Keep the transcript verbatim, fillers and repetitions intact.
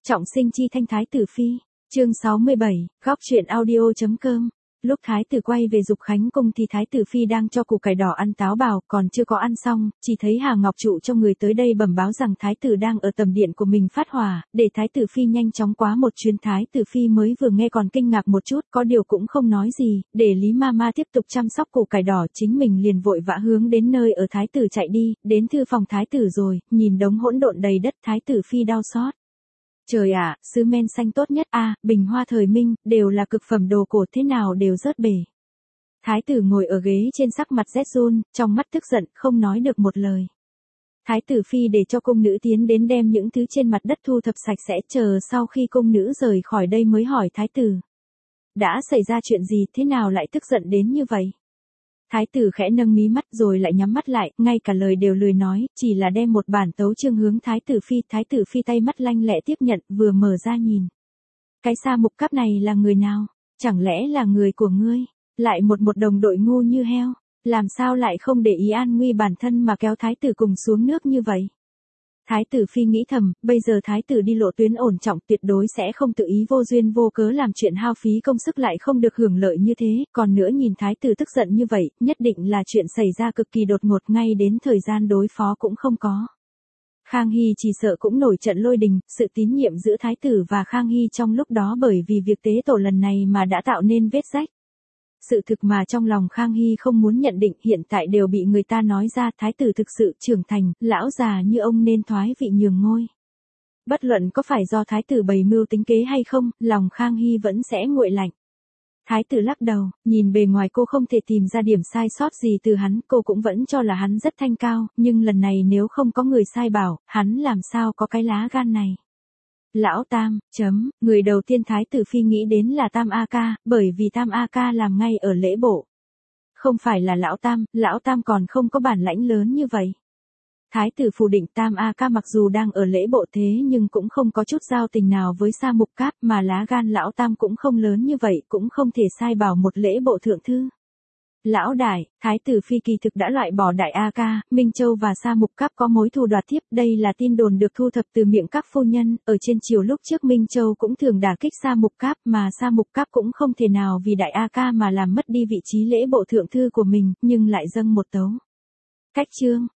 Trọng sinh chi thanh thái tử phi, chương sáu mươi bảy, góc truyện audio.com. Lúc thái tử quay về Dục Khánh cung thì thái tử phi đang cho củ cải đỏ ăn táo bào, còn chưa có ăn xong, chỉ thấy Hà Ngọc Trụ cho người tới đây bẩm báo rằng thái tử đang ở tầm điện của mình phát hỏa, để thái tử phi nhanh chóng quá một chuyến. Thái tử phi mới vừa nghe còn kinh ngạc một chút, có điều cũng không nói gì, để Lý Mama tiếp tục chăm sóc củ cải đỏ, chính mình liền vội vã hướng đến nơi ở thái tử chạy đi, đến thư phòng thái tử rồi, nhìn đống hỗn độn đầy đất, thái tử phi đau xót. Trời ạ, sứ men xanh tốt nhất a, à, bình hoa thời Minh, đều là cực phẩm đồ cổ, thế nào đều rớt bể. Thái tử ngồi ở ghế trên, sắc mặt rét run, trong mắt tức giận, không nói được một lời. Thái tử phi để cho cung nữ tiến đến đem những thứ trên mặt đất thu thập sạch sẽ, chờ sau khi cung nữ rời khỏi đây mới hỏi thái tử. Đã xảy ra chuyện gì, thế nào lại tức giận đến như vậy? Thái tử khẽ nâng mí mắt rồi lại nhắm mắt lại, ngay cả lời đều lười nói, chỉ là đem một bản tấu chương hướng thái tử phi, thái tử phi tay mắt lanh lẹ tiếp nhận, vừa mở ra nhìn. Cái Sa Mục Cáp này là người nào? Chẳng lẽ là người của ngươi? Lại một một đồng đội ngu như heo, làm sao lại không để ý an nguy bản thân mà kéo thái tử cùng xuống nước như vậy? Thái tử phi nghĩ thầm, bây giờ thái tử đi lộ tuyến ổn trọng, tuyệt đối sẽ không tự ý vô duyên vô cớ làm chuyện hao phí công sức lại không được hưởng lợi như thế, còn nữa nhìn thái tử tức giận như vậy, nhất định là chuyện xảy ra cực kỳ đột ngột, ngay đến thời gian đối phó cũng không có. Khang Hy chỉ sợ cũng nổi trận lôi đình, sự tín nhiệm giữa thái tử và Khang Hy trong lúc đó bởi vì việc tế tổ lần này mà đã tạo nên vết rách. Sự thực mà trong lòng Khang Hy không muốn nhận định hiện tại đều bị người ta nói ra, thái tử thực sự trưởng thành, lão già như ông nên thoái vị nhường ngôi. Bất luận có phải do thái tử bày mưu tính kế hay không, lòng Khang Hy vẫn sẽ nguội lạnh. Thái tử lắc đầu, nhìn bề ngoài cô không thể tìm ra điểm sai sót gì từ hắn, cô cũng vẫn cho là hắn rất thanh cao, nhưng lần này nếu không có người sai bảo, hắn làm sao có cái lá gan này. Lão Tam, chấm, người đầu tiên thái tử phi nghĩ đến là Tam A Ca, bởi vì Tam A Ca làm ngay ở lễ bộ. Không phải là Lão Tam, Lão Tam còn không có bản lãnh lớn như vậy. Thái tử phủ định Tam A Ca mặc dù đang ở lễ bộ thế nhưng cũng không có chút giao tình nào với Sa Mục Cáp, mà lá gan Lão Tam cũng không lớn như vậy, cũng không thể sai bảo một lễ bộ thượng thư. Lão đại, thái tử phi kỳ thực đã loại bỏ Đại A Ca, Minh Châu và Sa Mục Cáp có mối thù đoạt thiếp, đây là tin đồn được thu thập từ miệng các phu nhân, ở trên triều lúc trước Minh Châu cũng thường đả kích Sa Mục Cáp, mà Sa Mục Cáp cũng không thể nào vì Đại A Ca mà làm mất đi vị trí lễ bộ thượng thư của mình, nhưng lại dâng một tấu cách chương,